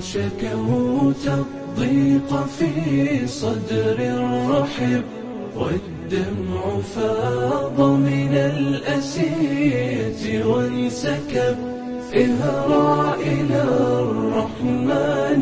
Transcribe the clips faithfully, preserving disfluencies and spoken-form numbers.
شكوت الضيق في صدر الرحب والدمع فاض من الأسية وانسكب اهرع إلى الرحمن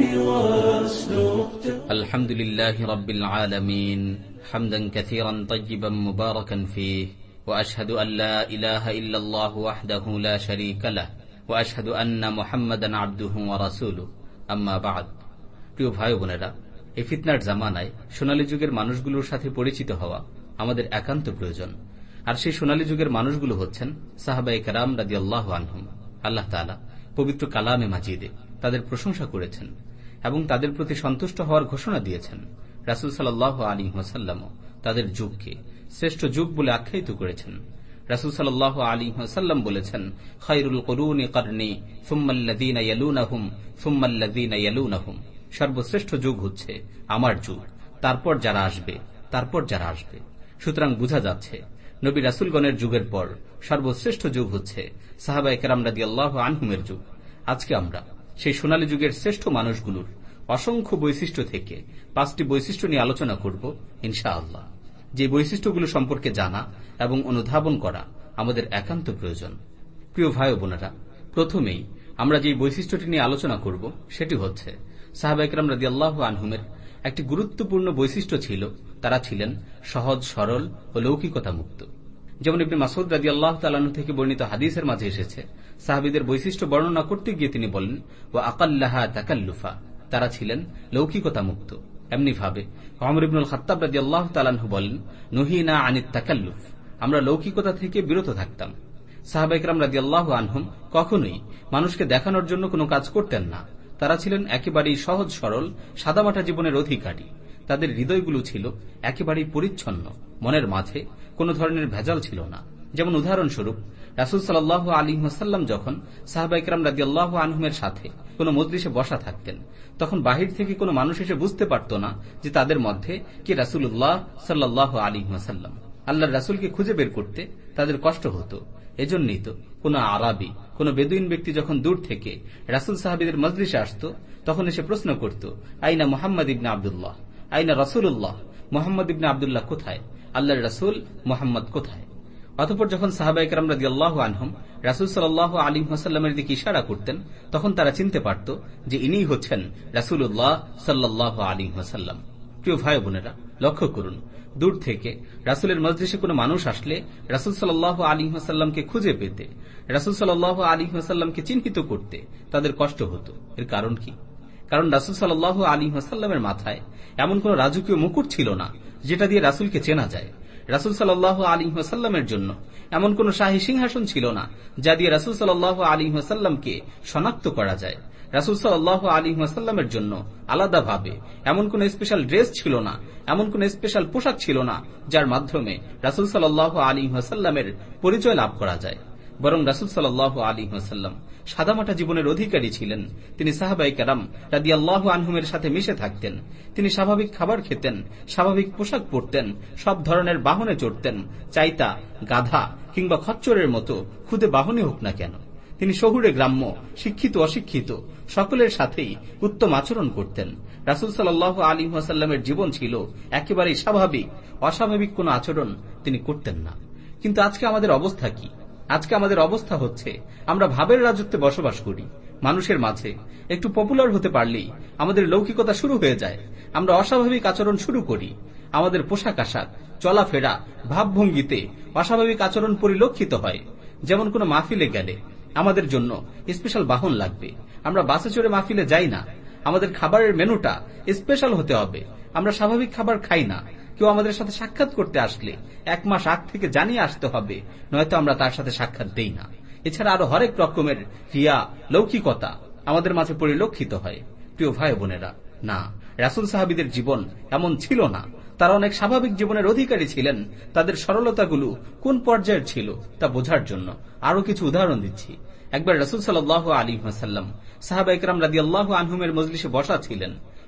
واسلق. الحمد لله رب العالمين حمدا كثيرا طيبا مباركا فيه وأشهد أن لا إله إلا الله وحده لا شريك له وأشهد أن محمدا عبده ورسوله أما بعد. প্রিয় ভাই বোনেরা, এই ফিতনার জামানায় সোনালী যুগের মানুষগুলোর সাথে পরিচিত হওয়া আমাদের একান্ত প্রয়োজন। আর সেই সোনালী যুগের মানুষগুলো হচ্ছেন সাহাবায়ে কেরাম রাদিয়াল্লাহু আনহুম। আল্লাহ তাআলা পবিত্র কালামে মাজিদে তাদের প্রশংসা করেছেন এবং তাদের প্রতি সন্তুষ্ট হওয়ার ঘোষণা দিয়েছেন। রাসূল সাল্লাল্লাহু আলাইহি ওয়াসাল্লামও তাদের যুগকে শ্রেষ্ঠ যুগ বলে আখ্যায়িত করেছেন। রাসূল সাল্লাল্লাহু আলাইহি ওয়াসাল্লাম বলেছেন, খায়রুল কুরুনি করনি সুম্মাল্লাযীনা ইয়ালুনাহুম সুম্মাল্লাযীনা ইয়ালুনাহুম। সর্বশ্রেষ্ঠ যুগ হচ্ছে আমার যুগ, তারপর যারা আসবে তারপর যারা আসবে। সুতরাং বোঝা যাচ্ছে নবী রাসূলগণের যুগের পর সর্বশ্রেষ্ঠ যুগ হচ্ছে সাহাবায়ে কেরাম রাদিয়াল্লাহু আনহুমের যুগ। আজকে আমরা সেই সোনালী যুগের শ্রেষ্ঠ মানুষগুলোর অসংখ্য বৈশিষ্ট্য থেকে পাঁচটি বৈশিষ্ট্য নিয়ে আলোচনা করব ইনশাআল্লাহ। যে বৈশিষ্ট্যগুলো সম্পর্কে জানা এবং অনুধাবন করা আমাদের একান্ত প্রয়োজন। প্রিয় ভাই ও বোনেরা, প্রথমেই আমরা যে বৈশিষ্ট্যটি নিয়ে আলোচনা করব সেটি হচ্ছে সাহাবায়ে কেরাম রাদিয়াল্লাহু আনহুমের একটি গুরুত্বপূর্ণ বৈশিষ্ট্য ছিল, তারা ছিলেন সহজ সরল ও লৌকিকতা মুক্ত। যেমন ইবনে মাসউদ রাদিয়াল্লাহু তাআলা আনহু থেকে বর্ণিত হাদিসের মাঝে এসেছে, সাহাবীদের বৈশিষ্ট্য বর্ণনা করতে গিয়ে তিনি বলেন, ওয়া আকাল্লাহা তাকাল্লুফা, তারা ছিলেন লৌকিকতা মুক্ত। এমনি ভাবে ওমর ইবনুল খাত্তাব রাদিয়াল্লাহু তাআলা আনহু বলেন, নহিনা আনিত তাকাল্লুফ, আমরা লৌকিকতা থেকে বিরত থাকতাম। সাহাবায়ে কেরাম রাদিয়াল্লাহু আনহুম কখনোই মানুষকে দেখানোর জন্য কোনো কাজ করতেন না। তারা ছিলেন একেবারেই সহজ সরল সাদামাটা জীবনের অধিকারী। তাদের হৃদয়গুলো ছিল একেবারেই পরিচ্ছন্ন, মনের মাঝে কোনো ধরনের ভেজাল ছিল না। যেমন উদাহরণস্বরূপ, রাসূল সাল্লাল্লাহু আলাইহি ওয়াসাল্লাম যখন সাহাবায়ে কেরাম রাদিয়াল্লাহু আনহুমের সাথে কোনো মজলিসে বসা থাকতেন, তখন বাহির থেকে কোনো মানুষ এসে বুঝতে পারত না যে তাদের মধ্যে কি রাসূলুল্লাহ সাল্লাল্লাহু আলাইহি ওয়াসাল্লাম। আল্লাহর রাসূলকে খুঁজে বের করতে তাদের কষ্ট হতো। এজন্যই তো কোন আরাবী, কোন বেদুইন ব্যক্তি যখন দূর থেকে রাসূল সাহাবীদের মজলিসে আসত, তখন এসে প্রশ্ন করত, আইনা মুহাম্মদ ইবনে আব্দুল্লাহ, আইনা রাসূলুল্লাহ, মুহাম্মদ ইবনে আব্দুল্লাহ কোথায়, আল্লাহর রাসূল মুহাম্মদ কোথায়। অতঃপর যখন সাহাবায়ে কেরাম রাদিয়াল্লাহু আনহুম রাসূল সাল্লাল্লাহু আলাইহি ওয়াসাল্লামের দিকে ইশারা করতেন, তখন তারা চিনতে পারত যে ইনিই হচ্ছেন রাসূলুল্লাহ সাল্লাল্লাহু আলাইহি ওয়াসাল্লাম। প্রিয় ভাই বোনেরা, লক্ষ্য করুন, দূর থেকে রাসূলের মজলিসে কোনো মানুষ আসলে রাসূল সাল্লাল্লাহু আলাইহি ওয়াসাল্লামকে খুঁজে পেতে, রাসূল সাল্লাল্লাহু আলাইহি ওয়াসাল্লামকে চিহ্নিত করতে তাদের কষ্ট হতো। এর কারণ কি? কারণ রাসূল সাল্লাল্লাহু আলাইহি ওয়াসাল্লামের মাথায় এমন কোন রাজকীয় মুকুট ছিল না যেটা দিয়ে রাসূলকে চেনা যায়। রাসূল সাল্লাল্লাহু আলাইহি ওয়াসাল্লামের জন্য এমন কোন শাহী সিংহাসন ছিল না যা দিয়ে রাসূল সাল্লাল্লাহু আলাইহি ওয়াসাল্লামকে শনাক্ত করা যায়। রাসূল সাল্লাল্লাহু আলাইহি ওয়াসাল্লামের জন্য আলাদাভাবে এমন কোন স্পেশাল ড্রেস ছিল না, এমন কোন স্পেশাল পোশাক ছিল না যার মাধ্যমে রাসূল সাল্লাল্লাহু আলাইহি ওয়াসাল্লামের পরিচয় লাভ করা যায়। বরং রাসূল সাল্লাল্লাহু আলাইহি ওয়াসাল্লাম সাদামাটা জীবনের অধিকারী ছিলেন। তিনি সাহাবায়ে কেরাম রাদিয়াল্লাহু আনহুমের সাথে মিশে থাকতেন। তিনি স্বাভাবিক খাবার খেতেন, স্বাভাবিক পোশাক পরতেন, সব ধরনের বাহনে চড়তেন, চাইতা, গাধা কিংবা খচ্চরের মতো খুদে বাহনই হোক না কেন। তিনি শহুরে গ্রাম্য, শিক্ষিত অশিক্ষিত সকলের সাথেই উত্তম আচরণ করতেন। রাসূল সাল্লাল্লাহু আলাইহি ওয়াসাল্লামের জীবন ছিল একেবারেই স্বাভাবিক, অস্বাভাবিক কোনো আচরণ তিনি করতেন না। কিন্তু আজকে আমাদের অবস্থা কি? আজকে আমাদের অবস্থা হচ্ছে, আমরা ভাবের রাজত্বে বসবাস করি। মানুষের মাঝে একটু পপুলার হতে পারলেই আমাদের লৌকিকতা শুরু হয়ে যায়। আমরা অস্বাভাবিক আচরণ শুরু করি। আমাদের পোশাক আশাক, চলাফেরা, ভাবভঙ্গিতে অস্বাভাবিক আচরণ পরিলক্ষিত হয়। যেমন কোনো মাহফিলে গেলে আমাদের জন্য স্পেশাল বাহন লাগবে। আমরা বাসে চড়ে মাহফিলে যাই না। আমাদের খাবারের মেনুটা স্পেশাল হতে হবে। আমরা স্বাভাবিক খাবার খাই না। কেউ আমাদের সাথে সাক্ষাৎ করতে আসলে এক মাস আগ থেকে জানিয়ে আসতে হবে, নয়তো আমরা তার সাথে সাক্ষাৎ দেই না। এছাড়া আরো হরেক রকমের রিয়া, লৌকিকতা আমাদের মাঝে পরিলক্ষিত হয়। প্রিয় ভাই বোনেরা, না, রাসূল সাহাবীদের জীবন এমন ছিল না। তারা অনেক স্বাভাবিক জীবনের অধিকারী ছিলেন। তাদের সরলতাগুলো কোন পর্যায়ের ছিল তা বোঝার জন্য আরো কিছু উদাহরণ দিচ্ছি। একবার রাসূল সাল্লাল্লাহু আলাইহি ওয়াসাল্লাম সাহাবায়ে কেরাম রাদিয়াল্লাহু আনহুমের মজলিসে বসা ছিলেন।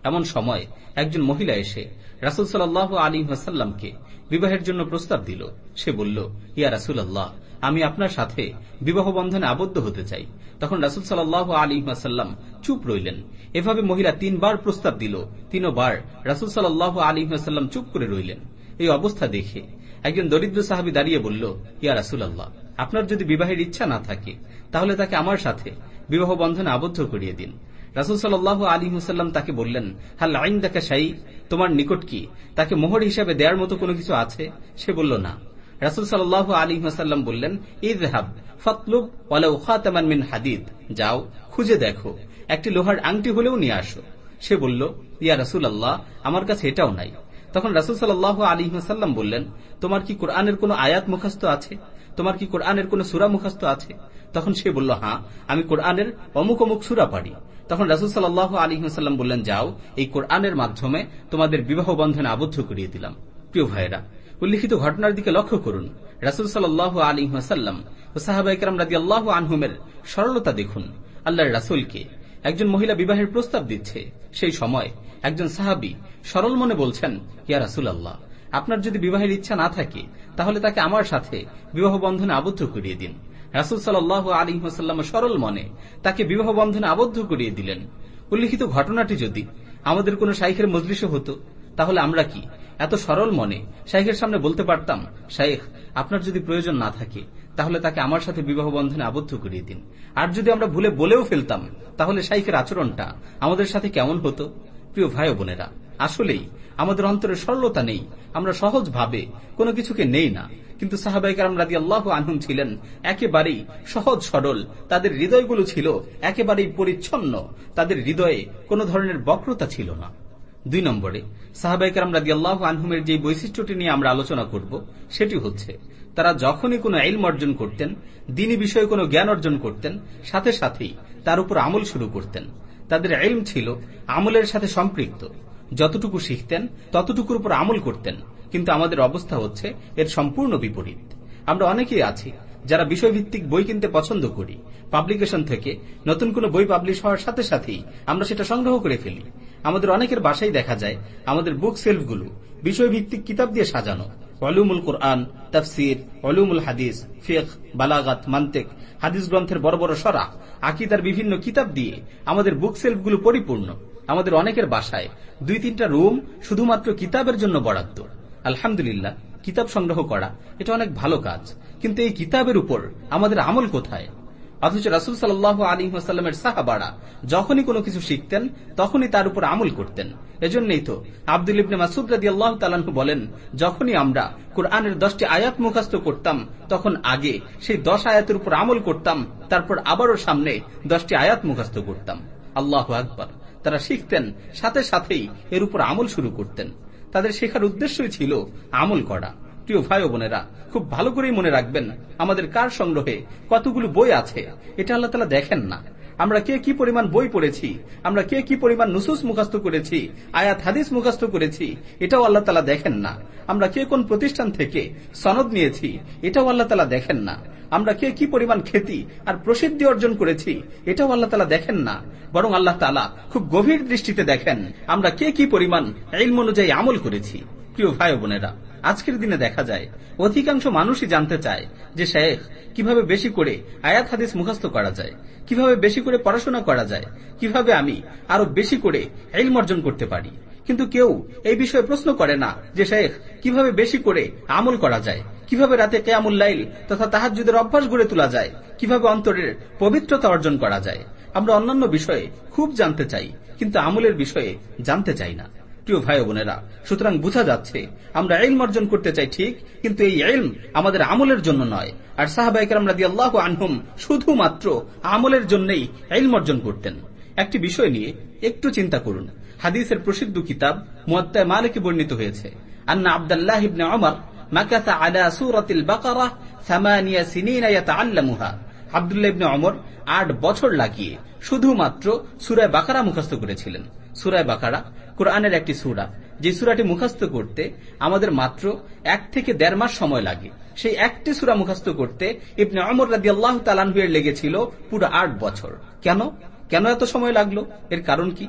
এমন সময় একজন মহিলা এসে রাসূল সাল্লাল্লাহু আলাইহি ওয়াসাল্লামকে বিবাহের জন্য প্রস্তাব দিল। সে বলল, ইয়া রাসূলুল্লাহ, আমি আপনার সাথে বিবাহ বন্ধনে আবদ্ধ হতে চাই। তখন রাসূল সাল্লাল্লাহু আলাইহি ওয়াসাল্লাম চুপ রইলেন। এভাবে মহিলা তিনবার প্রস্তাব দিল, তিনবার রাসূল সাল্লাল্লাহু আলাইহি ওয়াসাল্লাম চুপ করে রইলেন। এই অবস্থা দেখে একজন দরিদ্র সাহাবী দাঁড়িয়ে বলল, ইয়া রাসূলুল্লাহ, আপনার যদি বিবাহের ইচ্ছা না থাকে তাহলে তাকে আমার সাথে বিবাহ বন্ধনে আবদ্ধ করিয়ে দিন। রাসূল সাল্লাল্লাহু আলাইহি ওয়াসাল্লাম তাকে বললেন, হাল ইনদাকা শাই, তোমার নিকট কি তাকে মোহর হিসেবে দেওয়ার মতো কোনো কিছু আছে? সে বলল, না। রাসূল সাল্লাল্লাহু আলাইহি ওয়াসাল্লাম বললেন, ইযহাব ফাতলুব ওয়ালাউ খাতামান মিন হাদিদ, যাও খুঁজে দেখো, একটি লোহার আংটি হলেও নিয়ে আসো। সে বলল, ইয়া রাসূলুল্লাহ, আমার কাছে এটাও নাই। তখন রাসূল সাল্লাল্লাহু আলাইহি ওয়াসাল্লাম বললেন, তোমার কি কোরআনের কোনো আয়াত মুখস্থ আছে? তোমার কি কোরআনের কোনো সূরা মুখস্থ আছে? তখন সে বলল, হ্যাঁ, আমি কোরআনের অমুক অমুক সূরা পারি। তখন রাসূল সাল্লাল্লাহু আলাইহি ওয়াসাল্লাম বললেন, যাও, এই কোরআনের মাধ্যমে তোমাদের বিবাহ বন্ধনে আবদ্ধ করিয়ে দিলাম। প্রিয় ভাইয়েরা, উল্লিখিত ঘটনার দিকে লক্ষ্য করুন। রাসূল সাল্লাল্লাহু আলাইহি ওয়াসাল্লাম ও সাহাবায়ে কেরাম রাদিয়াল্লাহু আনহুমের সরলতা দেখুন। আল্লাহর রাসূলকে একজন মহিলা বিবাহের প্রস্তাব দিচ্ছে, সেই সময় একজন সাহাবী সরল মনে বলছেন, ইয়া রাসূলুল্লাহ, আপনার যদি বিবাহের ইচ্ছা না থাকে তাহলে তাকে আমার সাথে বিবাহ বন্ধনে আবদ্ধ করিয়ে দিন। রাসূল সাল্লাল্লাহু আলাইহি ওয়াসাল্লাম সরল মনে তাকে বিবাহ বন্ধনে আবদ্ধ করিয়ে দিলেন। উল্লিখিত ঘটনাটি যদি আমাদের কোন শাইখের মজলিসে হতো তাহলে আমরা কি এত সরল মনে শাইখের সামনে বলতে পারতাম, শাইখ, আপনার যদি প্রয়োজন না থাকে তাহলে তাকে আমার সাথে বিবাহ বন্ধনে আবদ্ধ করিয়ে দিন? আর যদি আমরা ভুলে বলেও ফেলতাম তাহলে শাইখের আচরণটা আমাদের সাথে কেমন হতো? প্রিয় ভাই ও বোনেরা, আসলেই আমাদের অন্তরে সরলতা নেই, আমরা সহজ ভাবে কোনো কিছুকে নেই না। কিন্তু সাহাবায়ে কেরাম রাদিয়াল্লাহু আনহুম ছিলেন একেবারেই সহজ সরল, তাদের হৃদয়গুলো ছিল একেবারেই পরিচ্ছন্ন, তাদের হৃদয়ে কোনো ধরনের বক্রতা ছিল না। দুই নম্বরে সাহাবায়ে কেরাম রাদিয়াল্লাহু আনহুমের যে বৈশিষ্ট্যটি নিয়ে আমরা আলোচনা করব সেটি হচ্ছে, তারা যখনই কোনো ইলম অর্জন করতেন, দ্বীনি বিষয়ে কোনো জ্ঞান অর্জন করতেন, সাথে সাথেই তার উপর আমল শুরু করতেন। তাদের ইলম ছিল আমলের সাথে সম্পৃক্ত, যতটুকু শিখতেন ততটুকুর উপর আমল করতেন। কিন্তু আমাদের অবস্থা হচ্ছে এর সম্পূর্ণ বিপরীত। আমরা অনেকেই আছি যারা বিষয়ভিত্তিক বই কিনতে পছন্দ করি, পাবলিকেশন থেকে নতুন কোনো বই পাবলিশ হওয়ার সাথে সাথেই আমরা সেটা সংগ্রহ করে ফেলি। আমাদের অনেকের বাসায় দেখা যায় আমাদের বুক সেলফগুলো বিষয়ভিত্তিক কিতাব দিয়ে সাজানো, উলুমুল কোরআন, তাফসীর, উলুমুল হাদিস, ফিকহ, বালাগাত, মানতিক, হাদিস গ্রন্থের বড় বড় শরহ, আকীদার বিভিন্ন কিতাব দিয়ে আমাদের বুক সেলফগুলো পরিপূর্ণ। আমাদের অনেকের বাসায় দুই তিনটা রুম শুধুমাত্র কিতাবের জন্য বরাদ্দ। আলহামদুলিল্লাহ, কিতাব সংগ্রহ করা এটা অনেক ভালো কাজ, কিন্তু এই কিতাবের উপর আমাদের আমল কোথায়? অথচ রাসূল সাল্লাল্লাহু আলাইহি ওয়াসাল্লামের সাহাবারা যখনই কোনো কিছু শিখতেন তখনই তার উপর আমল করতেন। এজন্যই তো আব্দুল ইবনে মাসউদ রাদিয়াল্লাহু তাআলা আনহু বলেন, যখনই আমরা কোরআনের দশটি আয়াত মুখস্থ করতাম তখন আগে সেই দশ আয়াতের উপর আমল করতাম, তারপর আবারও সামনে দশটি আয়াত মুখস্থ করতাম। আল্লাহু আকবার! তারা শিখতেন, সাথে সাথেই এর উপর আমল শুরু করতেন। তাদের শেখার উদ্দেশ্যই ছিল আমল করা। প্রিয় ভাই ও বোনেরা, খুব ভালো করেই মনে রাখবেন, আমাদের কার সংগ্রহে কতগুলো বই আছে এটা আল্লাহ তাআলা দেখেন না। আমরা কে কি পরিমাণ বই পড়েছি, আমরা কে কি পরিমাণ নুসুস মুখস্থ করেছি, আয়াত হাদিস মুখস্থ করেছি, এটাও আল্লাহ তাআলা দেখেন না। আমরা কে কোন প্রতিষ্ঠান থেকে সনদ নিয়েছি এটাও আল্লাহ তাআলা দেখেন না। আমরা কে কি পরিমাণ খ্যাতি আর প্রসিদ্ধি অর্জন করেছি এটাও আল্লাহ তাআলা দেখেন না। বরং আল্লাহ তাআলা খুব গভীর দৃষ্টিতে দেখেন আমরা কে কি পরিমাণ ইলম অনুযায়ী আমল করেছি। প্রিয় ভাই ও বোনেরা, আজকের দিনে দেখা যায় অধিকাংশ মানুষই জানতে চায় যে শেখ কিভাবে বেশি করে আয়াত হাদিস মুখস্থ করা যায়, কিভাবে বেশি করে পড়াশোনা করা যায়, কিভাবে আমি আরো বেশি করে ইলম অর্জন করতে পারি। কিন্তু কেউ এই বিষয়ে প্রশ্ন করে না যে শেখ কিভাবে বেশি করে আমল করা যায়, কিভাবে রাতে কিয়ামুল লাইল তথা তাহাজ্জুদের অভ্যাস গড়ে তোলা যায়, কিভাবে অন্তরের পবিত্রতা অর্জন করা যায়। আমরা অন্যান্য বিষয়ে খুব জানতে চাই, কিন্তু আমলের বিষয়ে জানতে চাই না। প্রিয় ভাই ও বোনেরা, সুতরাং বোঝা যাচ্ছে আমরা ইলম অর্জন করতে চাই ঠিক, কিন্তু এই ইলম আমাদের আমলের জন্য নয়। আর সাহাবায়ে কেরাম রাদিয়াল্লাহু আনহুম শুধুমাত্র আমলের জন্যই ইলম অর্জন করতেন। একটি বিষয় নিয়ে একটু চিন্তা করুন। হাদিসের প্রসিদ্ধ কিতাব মুওয়াত্তা মালিকে বর্ণিত হয়েছে, আন্না আব্দুল্লাহ ইবনে উমর মাকাসা আলা সূরাতিল বাকারা সামানিয়া সিনিনা ইয়াতাআল্লামুহা। আব্দুল্লাহ ইবনে উমর আট বছর লাগিয়ে শুধুমাত্র সূরা বাকারা মুখস্থ করেছিলেন। সূরা বাকারা কোরআনের একটি সূরা, যে সূরাটি মুখস্থ করতে আমাদের মাত্র এক থেকে দেড় মাস সময় লাগে। সেই একটি সূরা মুখস্থ করতে ইবনে উমর রাদিয়াল্লাহু তাআলা আনহু এর লেগেছিল পুরো আট বছর। কেন কেন এত সময় লাগলো? এর কারণ কি?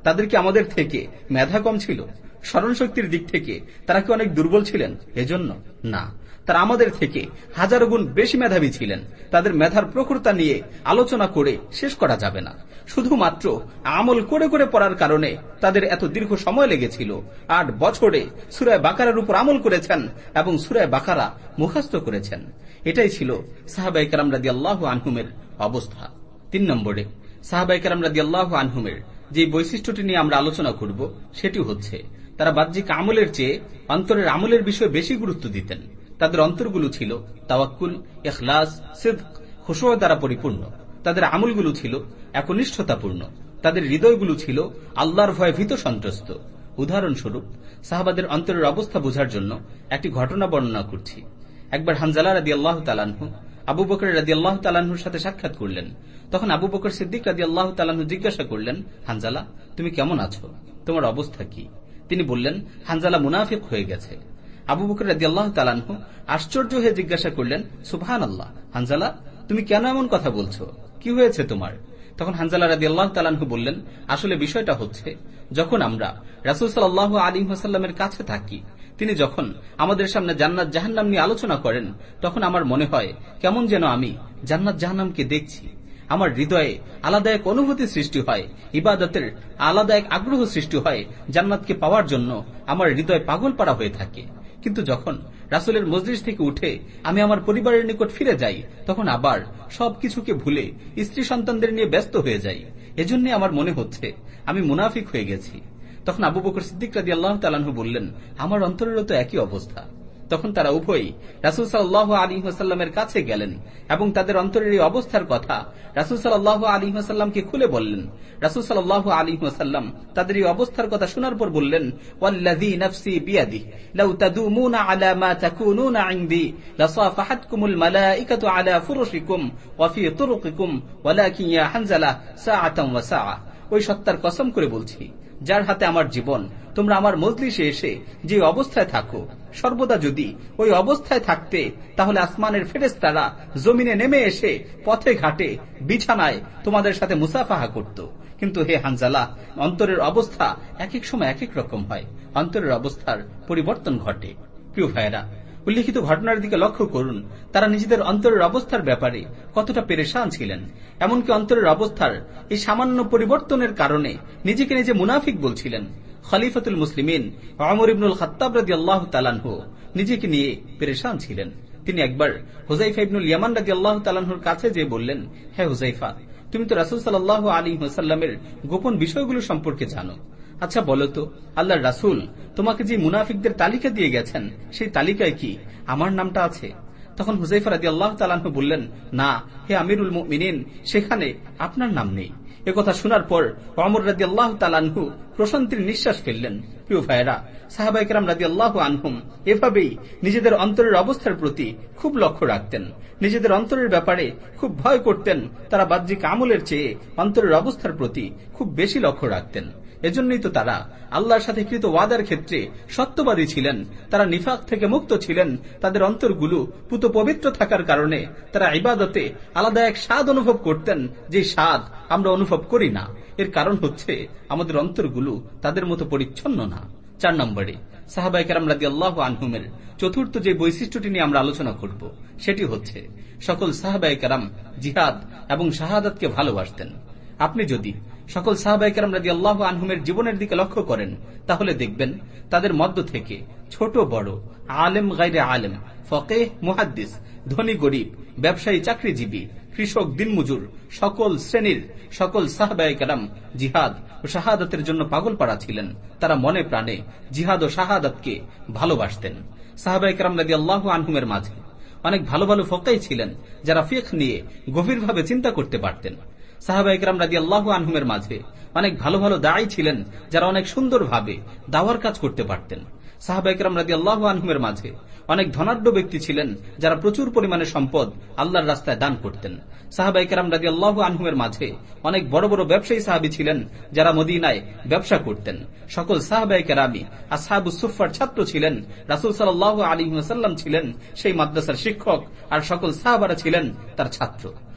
তাদের কি আমাদের থেকে মেধা কম ছিল? স্মরণ শক্তির দিক থেকে তারা কি অনেক দুর্বল ছিলেন এজন্য? না, তারা আমাদের থেকে হাজারো গুণ বেশি মেধাবী ছিলেন। তাদের মেধার প্রখরতা নিয়ে আলোচনা করে শেষ করা যাবে না। শুধুমাত্র আমল করে করে পড়ার কারণে তাদের এত দীর্ঘ সময় লেগেছিল। আট বছরে সূরা বাকারার উপর আমল করেছেন এবং সূরা বাকারা মুখস্থ করেছেন। এটাই ছিল সাহাবায়ে কেরাম রাদিয়াল্লাহু আনহুমের অবস্থা। তিন নম্বরে সাহাবায়ে কেরাম রাদিয়াল্লাহু আনহুমের যে বৈশিষ্ট্যটি নিয়ে আমরা আলোচনা করব সেটি হচ্ছে তারা বাহ্যিক আমলের চেয়ে অন্তরের আমলের বিষয়ে বেশি গুরুত্ব দিতেন। তাদের অন্তরগুলো ছিল তাওয়াক্কুল, ইখলাস, সিদক, খুশুউ দ্বারা পরিপূর্ণ। তাদের আমলগুলো ছিল একনিষ্ঠতাপূর্ণ। তাদের হৃদয়গুলো ছিল আল্লাহর ভয়ে ভীত সন্ত্রস্ত। উদাহরণস্বরূপ সাহাবাদের অন্তরের অবস্থা বোঝার জন্য একটি ঘটনা বর্ণনা করছি। একবার হানজালা রাদিয়াল্লাহু তাআলা আনহু আবু বকর রাদিয়াল্লাহু তাআলা আনহুর সাথে সাক্ষাৎ করলেন। তখন আবু বকর সিদ্দিক রাদিয়াল্লাহু তাআলা আনহু জিজ্ঞাসা করলেন, হানজালা, তুমি কেমন আছো? তোমার অবস্থা কি? তিনি বললেন, হানজালা মুনাফিক হয়ে গেছে। আবু বকর রাদিয়াল্লাহু তাআলা আনহু আশ্চর্য হয়ে জিজ্ঞাসা করলেন, সুবহানাল্লাহ, হানজালা, তুমি কেন এমন কথা বলছো? কি হয়েছে তোমার? তখন হানজালা রাদিয়াল্লাহু তাআলা আনহু বললেন, আসলে বিষয়টা হচ্ছে, যখন আমরা রাসূল সাল্লাল্লাহু আলাইহি ওয়াসাল্লামের কাছে থাকি, তিনি যখন আমাদের সামনে জান্নাত জাহান্নাম নিয়ে আলোচনা করেন, তখন আমার মনে হয় কেমন যেন আমি জান্নাত জাহান্নামকে দেখছি। আমার হৃদয়ে আলাদা এক অনুভূতি সৃষ্টি হয়, ইবাদতের আলাদা এক আগ্রহ সৃষ্টি হয়। জান্নাতকে পাওয়ার জন্য আমার হৃদয় পাগল পাড়া হয়ে থাকে। কিন্তু যখন রাসূলের মজলিস থেকে উঠে আমি আমার পরিবারের নিকট ফিরে যাই, তখন আবার সবকিছুকে ভুলে স্ত্রী সন্তানদের নিয়ে ব্যস্ত হয়ে যাই। এজন্য আমার মনে হচ্ছে আমি মুনাফিক হয়ে গেছি। তখন আবু বকর সিদ্দিক রাদিয়াল্লাহু তাআলা আনহু বললেন, আমার অন্তরেরও তো একই অবস্থা। তখন তারা উভয়ই রাসূল সাল্লাল্লাহু আলাইহি ওয়াসাল্লামের কাছে গেলেন এবং তাদের অন্তরের এই অবস্থার কথা রাসূল সাল্লাল্লাহু আলাইহি ওয়াসাল্লামকে খুলে বললেন। রাসূল সাল্লাল্লাহু আলাইহি ওয়াসাল্লাম তাদের এই অবস্থার কথা শোনার পর বললেন, ওয়াল্লাযী নাফসি বিয়াদিহি লাউ তাদুমুনা আলা মা তাকুনুনা ইনদি লাসাফাহাতকুমুল মালায়েকাতু আলা ফুরুশিকুম ওয়া ফি তুরুকিকুম ওয়ালাকিন ইয়া হানজালা সাআতান ওয়া সাআ। ওই সত্তার কসম করে বলছি, যার হাতে আমার জীবন, তোমরা আমার মজলিসে এসে যে অবস্থায় থাকো, সর্বদা যদি ওই অবস্থায় থাকতে, তাহলে আসমানের ফেরেশতারা জমিনে নেমে এসে পথে ঘাটে বিছানায় তোমাদের সাথে মুসাফাহা করত। কিন্তু হে হানজালা, অন্তরের অবস্থা এক এক সময় এক এক রকম হয়। অন্তরের অবস্থার পরিবর্তন ঘটে। প্রিয় ভাইয়েরা, উল্লিখিত ঘটনার দিকে লক্ষ্য করুন। তারা নিজেদের অন্তরের অবস্থার ব্যাপারে কতটা পেরেশান ছিলেন। এমনকি অন্তরের অবস্থার এই সামান্য পরিবর্তনের কারণে নিজেকে নিজে মুনাফিক বলছিলেন। খলিফাতুল মুসলিমিন ওমর ইবনুল খাত্তাব রাদিয়াল্লাহু তাআলা আনহু নিজেকে নিয়ে পেরেশান ছিলেন। তিনি একবার হুযায়ফা ইবনুল ইয়ামান রাদিয়াল্লাহু তাআলা আনহুর কাছে যেয়ে বললেন, হে হুযায়ফা, তুমি তো রাসূল সাল্লাল্লাহু আলাইহি ওয়াসাল্লামের গোপন বিষয়গুলো সম্পর্কে জানো। আচ্ছা বলো তো, আল্লাহর রাসূল তোমাকে যে মুনাফিকদের তালিকা দিয়ে গেছেন, সেই তালিকায় কি আমার নামটা আছে? তখন হুযায়ফা রাদিয়াল্লাহু তাআলা আনহু বললেন, না হে আমিরুল মুমিনিন, সেখানে আপনার নাম নেই। একথা শোনার পর ওমর রাদিয়াল্লাহু তাআলা আনহু প্রশান্তির নিঃশ্বাস ফেললেন। প্রিয় ভাইয়েরা, সাহাবায়ে কেরাম রাদিয়াল্লাহু আনহুম এভাবেই নিজেদের অন্তরের অবস্থার প্রতি খুব লক্ষ্য রাখতেন। নিজেদের অন্তরের ব্যাপারে খুব ভয় করতেন। তারা বাহ্যিক আমলের চেয়ে অন্তরের অবস্থার প্রতি খুব বেশি লক্ষ্য রাখতেন। এজন্যই তো তারা আল্লাহর সাথে কৃত ওয়াদার ক্ষেত্রে সত্যবাদী ছিলেন। তারা নিফাক থেকে মুক্ত ছিলেন। তাদের অন্তরগুলো পুত পবিত্র থাকার কারণে তারা ইবাদতে আলাদা এক স্বাদ অনুভব করতেন, যে স্বাদ আমরা অনুভব করি না। এর কারণ হচ্ছে আমাদের অন্তরগুলো তাদের মতো পরিচ্ছন্ন না। চার নম্বরে সাহাবায়ে কেরাম রাদিয়াল্লাহু আনহুমের চতুর্থ যে বৈশিষ্ট্যটি নিয়ে আমরা আলোচনা করব, সেটি হচ্ছে সকল সাহাবায়ে কেরাম জিহাদ এবং শাহাদাতকে ভালোবাসতেন। আপনি যদি সকল সাহাবায়ে কেরাম রাদিয়াল্লাহু আনহুমের জীবনের দিকে লক্ষ্য করেন, তাহলে দেখবেন তাদের মধ্য থেকে ছোট বড়, আলেম গায়রে আলেম, ফকিহ মুহাদ্দিস, ধনী গরিব, ব্যবসায়ী চাকরিজীবী, কৃষক দিনমজুর, সকল শ্রেণীর সকল সাহাবায়ে কেরাম জিহাদ ও শাহাদাতের জন্য পাগল পাড়া ছিলেন। তারা মনে প্রাণে জিহাদ ও শাহাদাতকে ভালোবাসতেন। সাহাবায়ে কেরাম রাদিয়াল্লাহু আনহুমের মাঝে অনেক ভালো ভালো ফকিহ ছিলেন, যারা ফিকহ নিয়ে গভীরভাবে চিন্তা করতে পারতেন। সাহাবায়ে কেরাম রাদিয়াল্লাহু আনহুমের মাঝে অনেক ভালো ভালো দাঈ ছিলেন, যারা অনেক সুন্দরভাবে দাওয়ার কাজ করতে পারতেন। সাহাবায়ে কেরাম রাদিয়াল্লাহু আনহুমের মাঝে অনেক ধনাঢ্য ব্যক্তি ছিলেন, যারা প্রচুর পরিমাণে সম্পদ আল্লাহর রাস্তায় দান করতেন। সাহাবায়ে কেরাম রাদিয়াল্লাহু আনহুমের মাঝে অনেক বড় বড় ব্যবসায়ী সাহাবী ছিলেন, যারা মদিনায় ব্যবসা করতেন। সকল সাহাবায়ে কেরামই আসহাবুস সুফফার ছাত্র ছিলেন। রাসূল সাল্লাল্লাহু আলাইহি ওয়াসাল্লাম ছিলেন সেই মাদ্রাসার শিক্ষক, আর সকল সাহাবারা ছিলেন তার ছাত্র।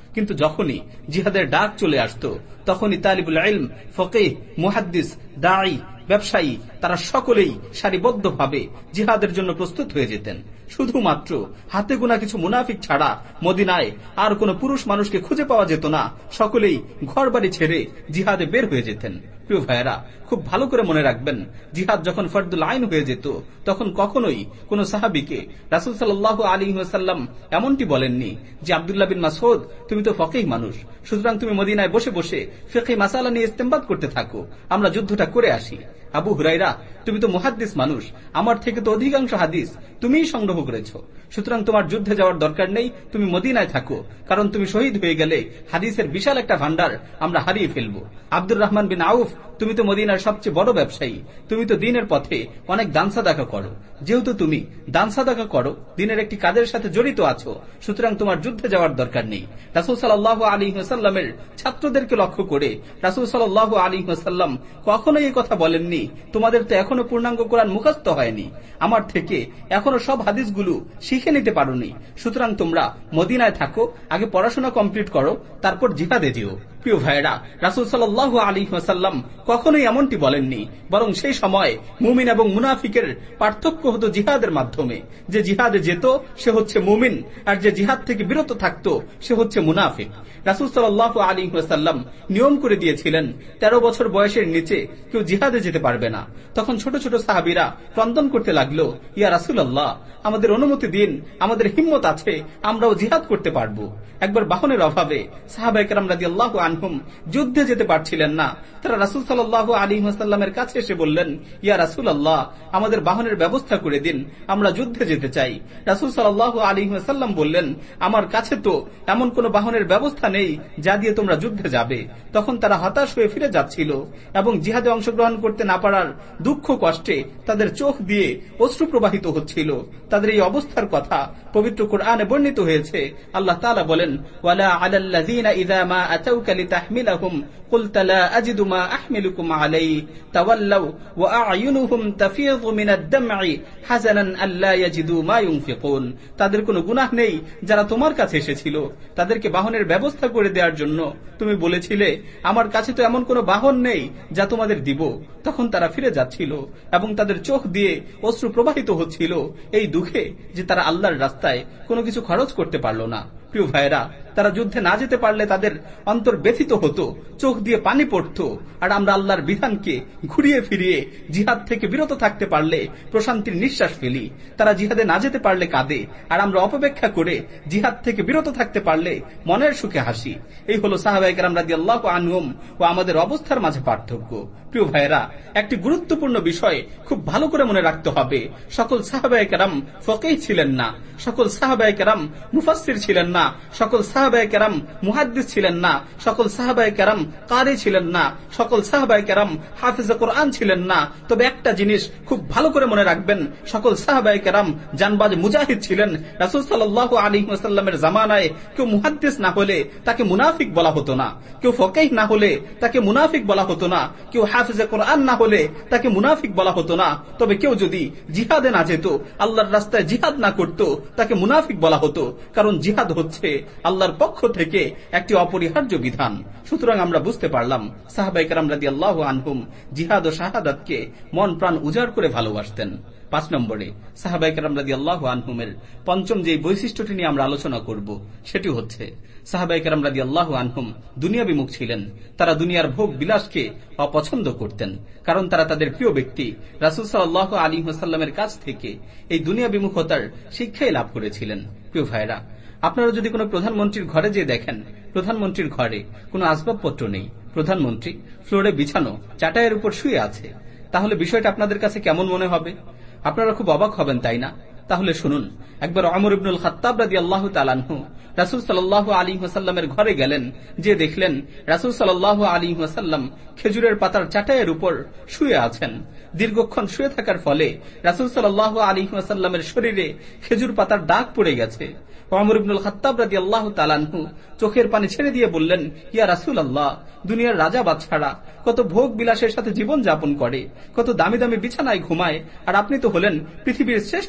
কিন্তু যখনই জিহাদের ডাক চলে আসত তখনই তালিবুল ইলম, ফকিহ, মুহাদ্দিস, দাঈ, ব্যবসায়ী তারা সকলেই সারিবদ্ধভাবে জিহাদের জন্য প্রস্তুত হয়ে যেতেন। শুধুমাত্র হাতে গোনা কিছু মুনাফিক ছাড়া মদিনায় আর কোন পুরুষ মানুষকে খুঁজে পাওয়া যেত না। সকলেই ঘর বাড়ি ছেড়ে জিহাদে বের হয়ে যেতেন। প্রিয় ভাইয়েরা, খুব ভালো করে মনে রাখবেন, জিহাদ যখন ফরদুল আইন হয়ে যেত তখন কখনোই কোন সাহাবীকে রাসূল সাল্লাল্লাহু আলাইহি ওয়াসাল্লাম এমনটি বলেননি যে আব্দুল্লাহ বিন মাসউদ, তুমি তো ফকিহ মানুষ, সুতরাং তুমি মদিনায় বসে বসে ফিকহি মাসালা নিয়ে ইস্তেমবাদ করতে থাকো, আমরা যুদ্ধটা করে আসি। আবু হুরায়রা, তুমি তো মুহাদ্দিস মানুষ, আমার থেকে তো অধিকাংশ হাদিস তুমিই সংগ্রহ করেছ, সুতরাং তোমার যুদ্ধে যাওয়ার দরকার নেই, তুমি মদিনায় থাকো, কারণ তুমি শহীদ হয়ে গেলে হাদিসের বিশাল একটা ভান্ডার আমরা হারিয়ে ফেলব। আব্দুর রহমান বিন আউফ, তুমি তো মদিনার সবচেয়ে বড় ব্যবসায়ী, তুমি তো দিনের পথে অনেক দান সাদাকা করো, যেহেতু তুমি দান সাদাকা করো, দিনের একটি কাজের সাথে জড়িত আছো, সুতরাং তোমার যুদ্ধে যাওয়ার দরকার নেই। রাসূল সাল্লাল্লাহু আলাইহি ওয়াসাল্লামের ছাত্রদেরকে লক্ষ্য করে রাসূল সাল্লাল্লাহু আলাইহি ওয়াসাল্লাম কখনোই এই কথা বলেননি, তোমাদের তো এখনো পূর্ণাঙ্গ কোরআন মুখস্থ হয়নি, আমার থেকে এখনো সব হাদিসগুলো শিখে নিতে পারোনি, সুতরাং তোমরা মদিনায় থাকো, আগে পড়াশোনা কমপ্লিট করো, তারপর জিহাদে যেও। প্রিয় ভাইরা, রাসূল সাল্লাল্লাহু আলাইহি ওয়াসাল্লাম কখনোই এমনটি বলেননি, বরং সেই সময় মুমিন এবং মুনাফিকের পার্থক্য হতো জিহাদের মাধ্যমে। যে জিহাদে যেত সে হচ্ছে মুমিন, আর যে জিহাদ থেকে বিরত থাকতো সে হচ্ছে মুনাফিক। রাসূল সাল্লাল্লাহু আলাইহি ওয়াসাল্লাম নিয়ম করে দিয়েছিলেন, তেরো বছর বয়সের নিচে কেউ জিহাদে যেতে পারবে না। তখন ছোট ছোট সাহাবীরা ক্রন্দন করতে লাগলো, ইয়া রাসূলুল্লাহ, আমাদের অনুমতি দিন, আমাদের হিম্মত আছে, আমরাও জিহাদ করতে পারবো। একবার বাহনের অভাবে সাহাবায়ে কেরাম রাদিয়াল্লাহু আনহুম যুদ্ধে যেতে পারছিলেন না। তারা রাসূল সাল্লাল্লাহু আলাইহি ওয়াসাল্লামের কাছে এসে বললেন, ইয়া রাসূলুল্লাহ, আমাদের বাহনের ব্যবস্থা করে দিন, আমরা যুদ্ধে যেতে চাই। রাসূল সাল্লাল্লাহু আলাইহি ওয়াসাল্লাম বললেন, আমার কাছে তো এমন কোন বাহনের ব্যবস্থা নেই যা দিয়ে তোমরা যুদ্ধে যাবে। তখন তারা হতাশ হয়ে ফিরে যাচ্ছিল এবং জিহাদে অংশগ্রহণ করতে না পারার দুঃখ কষ্টে তাদের চোখ দিয়ে অশ্রু প্রবাহিত হচ্ছিল। তাদের এই অবস্থার কথা পবিত্র কোরআনে বর্ণিত হয়েছে। আল্লাহ তাআলা বলেন, ওয়ালা আলাল্লাযীনা ইযা মা আতাউকা লিতাহমিলাহুম কুলতা লা আজিদু মা আহমিলুকুম আলাইহি তাওয়াল্লাউ ওয়া আ'য়ুনুহুম তাফীযু মিনাদ দাম'i হাযানান আল্লা ইয়াজিদু মা ইউনফিকুন। তাদের কোনো গুনাহ নেই যারা তোমার কাছে এসেছিল, তাদেরকে বাহনের ব্যবস্থা করে দেওয়ার জন্য তুমি বলেছিলে, আমার কাছে তো এমন কোনো বাহন নেই যা তোমাদের দিব। তখন তারা ফিরে যাচ্ছিল এবং তাদের চোখ দিয়ে অশ্রু প্রবাহিত হচ্ছিল এই দুঃখে যে তারা আল্লাহর রাস্তায় কোনো কিছু খরচ করতে পারল না। প্রিয় ভাইরা, তারা যুদ্ধে না যেতে পারলে তাদের অন্তর ব্যথিত হতো, চোখ দিয়ে পানি পড়তো, আর আমরা আল্লাহর বিধানকে ঘুরিয়ে ফিরিয়ে জিহাদ থেকে বিরত থাকতে পারলে প্রশান্তির নিঃশ্বাস ফেলি। তারা জিহাদে না যেতে পারলে কাঁদে, আর আমরা অপেক্ষা করে জিহাদ থেকে বিরত থাকতে পারলে মনের সুখে হাসি। এই হলো সাহাবায়ে কেরাম রাদিয়াল্লাহু আনহুম ও আমাদের অবস্থার মাঝে পার্থক্য। প্রিয় ভাইরা, একটি গুরুত্বপূর্ণ বিষয় খুব ভালো করে মনে রাখতে হবে, সকল সাহাবায়ে কেরাম ফকিহ ছিলেন না, সকল সাহাবায়ে কেরাম মুফাসসির ছিলেন না, সকল সাহাবায়ে কেরাম মুহাদ্দিস ছিলেন না, সকল সাহাবায়ে কেরাম কারি ছিলেন না, সকল সাহাবায়ে কেরাম হাফেজে কোরআন ছিলেন না। তবে একটা জিনিস খুব ভালো করে মনে রাখবেন, সকল সাহাবায়ে কেরাম জানবাজ মুজাহিদ ছিলেন। রাসূল সাল্লাল্লাহু আলাইহি ওয়াসাল্লামের জামানায় কেউ মুহাদ্দিস না হলে তাকে মুনাফিক বলা হতো না, কেউ ফকিহ না হলে তাকে মুনাফিক বলা হতো না, কেউ হাফেজে কোরআন না হলে তাকে মুনাফিক বলা হতো না। তবে কেউ যদি জিহাদে না যেত, আল্লাহর রাস্তায় জিহাদ না করত, তাকে মুনাফিক বলা হতো, কারণ জিহাদ হচ্ছে আল্লাহর পক্ষ থেকে একটি অপরিহার্য বিধান। সুতরাং আমরা বুঝতে পারলাম সাহাবায়ে কেরাম রাদিয়াল্লাহু আনহুম জিহাদ ও শাহাদাতকে মন প্রাণ উজাড় করে ভালোবাসতেন। পাঁচ নম্বরে সাহাবায়ে কেরাম রাদিয়াল্লাহু আনহুমের পঞ্চম যে বৈশিষ্ট্যটি নিয়ে আমরা আলোচনা করব সেটি হচ্ছে সাহাবায়ে কেরাম রাদিয়াল্লাহু আনহুম দুনিয়া বিমুখ ছিলেন। তারা দুনিয়ার ভোগ বিলাসকে অপছন্দ করতেন, কারণ তারা তাদের প্রিয় ব্যক্তি রাসূল সাল্লাল্লাহু আলাইহি ওয়াসাল্লামের কাছ থেকে এই দুনিয়া বিমুখতার শিক্ষাই লাভ করেছিলেন। প্রিয় ভাইরা, আপনারা যদি কোনো প্রধানমন্ত্রীর ঘরে যেয়ে দেখেন, প্রধানমন্ত্রীর ঘরে কোনো আসবাবপত্র নেই, প্রধানমন্ত্রী ফ্লোরে বিছানো চাটাইয়ের উপর শুয়ে আছে, তাহলে বিষয়টা আপনাদের কাছে কেমন মনে হবে? আপনারা খুব অবাক হবেন, তাই না? তাহলে শুনুন, একবার ওমর ইবনুল খাত্তাব রাদিয়াল্লাহু তাআলা আনহু রাসূল সাল্লাল্লাহু আলাইহি ওয়াসাল্লামের ঘরে গেলেন, যে দেখলেন রাসূল সাল্লাল্লাহু আলাইহি ওয়াসাল্লাম খেজুরের পাতার চাটাইয়ের উপর শুয়ে আছেন। দীর্ঘক্ষণ শুয়ে থাকার ফলে রাসূল সাল্লাল্লাহু আলাইহি ওয়াসাল্লামের শরীরে খেজুর পাতার দাগ পড়ে গেছে। ওমর ইবনুল খাত্তাব রাদিয়াল্লাহু তাআলা আনহু চোখের পানি ছেড়ে দিয়ে বললেন, ইয়া রাসূলুল্লাহ, দুনিয়ার রাজা বাদশারা কত ভোগ বিলাসের সাথে জীবন যাপন করে, কত দামি দামি বিছানায় ঘুমায়, আর আপনি তো হলেন পৃথিবীর শ্রেষ্ঠ মানব,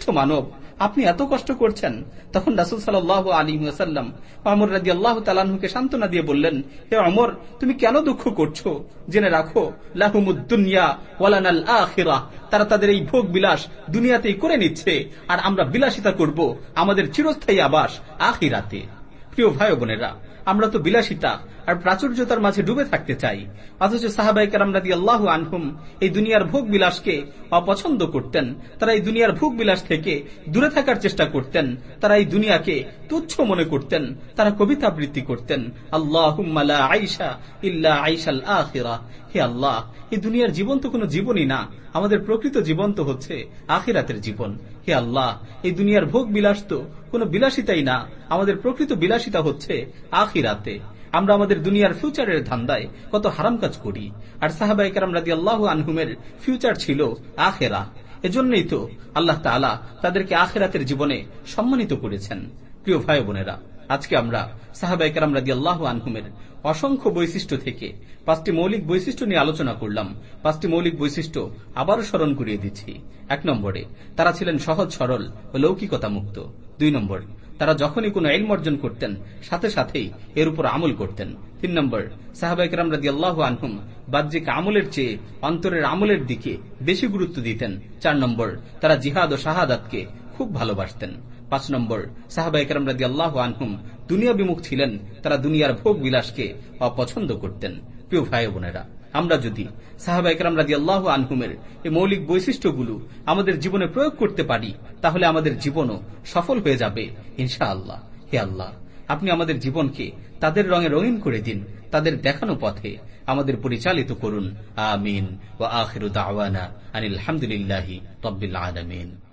আপনি এত কষ্ট করছেন। তখন রাসূল সাল্লাল্লাহু আলাইহি ওয়াসাল্লাম ওমর রাদিয়াল্লাহু তাআলা আনহুকে সান্ত্বনা দিয়ে বললেন, হে ওমর, তুমি কেন দুঃখ করছো? জেনে রাখো, লাহুমুদ দুনিয়া ওয়ালানাল আখিরাহ, তারা তাদের এই ভোগ বিলাস দুনিয়াতেই করে নিচ্ছে, আর আমরা বিলাসিতা করব আমাদের চিরস্থায়ী আবাস আখিরাতে। প্রিয় ভাই বোনেরা, আমরা তো বিলাসিতা আর প্রাচুর্যতার মাঝে ডুবে থাকতে চাই, অথচ সাহাবায়ে কেরাম রাদিয়াল্লাহু আনহুম এই দুনিয়ার ভোগ বিলাসকে অপছন্দ করতেন। তারা এই দুনিয়ার ভোগ বিলাস থেকে দূরে থাকার চেষ্টা করতেন। তারা এই দুনিয়াকে তুচ্ছ মনে করতেন। তারা কবিতা আবৃত্তি করতেন, আল্লাহুম্মা লা আইশা ইল্লা আইশাল আখিরাহ, হে আল্লাহ, এই দুনিয়ার জীবন তো কোনো জীবনই না, আমাদের প্রকৃত জীবন তো হচ্ছে আখিরাতের জীবন। হে আল্লাহ, এই দুনিয়ার ভোগ বিলাস তো কোনো বিলাসিতাই না, আমাদের প্রকৃত বিলাসিতা হচ্ছে আখিরাতে। আমরা আমাদের দুনিয়ার ফিউচারের ধান্দায় কত হারাম কাজ করি, আর সাহাবায়ে কেরাম রাদিয়াল্লাহু আনহুমের ফিউচার ছিল আখিরাহ। এজন্যই তো আল্লাহ তাআলা তাদেরকে আখিরাতের জীবনে সম্মানিত করেছেন। প্রিয় ভাই বোনেরা, আজকে আমরা সাহাবায়ে কেরাম রাদিয়াল্লাহু আনহুমের অসংখ্য বৈশিষ্ট্য থেকে পাঁচটি মৌলিক বৈশিষ্ট্য নিয়ে আলোচনা করলাম। পাঁচটি মৌলিক বৈশিষ্ট্য আবারও স্মরণ করিয়ে দিচ্ছি। এক নম্বরে, তারা ছিলেন সহজ সরল ও লৌকিকতা মুক্ত। দুই নম্বর, তারা যখনই কোনো ইলম অর্জন করতেন সাথে সাথেই এর উপর আমল করতেন। তিন নম্বর, সাহাবায়ে কেরাম রাদিয়াল্লাহু আনহুম বাহ্যিক আমলের চেয়ে অন্তরের আমলের দিকে বেশি গুরুত্ব দিতেন। চার নম্বর, তারা জিহাদ ও শাহাদাতকে খুব ভালোবাসতেন। পাঁচ নম্বর, সাহাবায়ে কেরাম রাদিয়াল্লাহু আনহুম দুনিয়া বিমুখ ছিলেন, তারা দুনিয়ার ভোগ বিলাসকে অপছন্দ করতেন। প্রিয় ভাই বোনেরা, আমরা যদি সাহাবায়ে কেরাম রাদিয়াল্লাহু আনহুমের এই মৌলিক বৈশিষ্ট্যগুলো আমাদের জীবনে প্রয়োগ করতে পারি, তাহলে আমাদের জীবনও সফল হয়ে যাবে ইনশাআল্লাহ। হে আল্লাহ, আপনি আমাদের জীবনকে তাদের রঙে রঙিন করে দিন, তাদের দেখানো পথে আমাদের পরিচালিত করুন। আমিন। ওয়া আখিরু দাওয়ানা আনিল হামদুলিল্লাহি রাব্বিল আলামিন।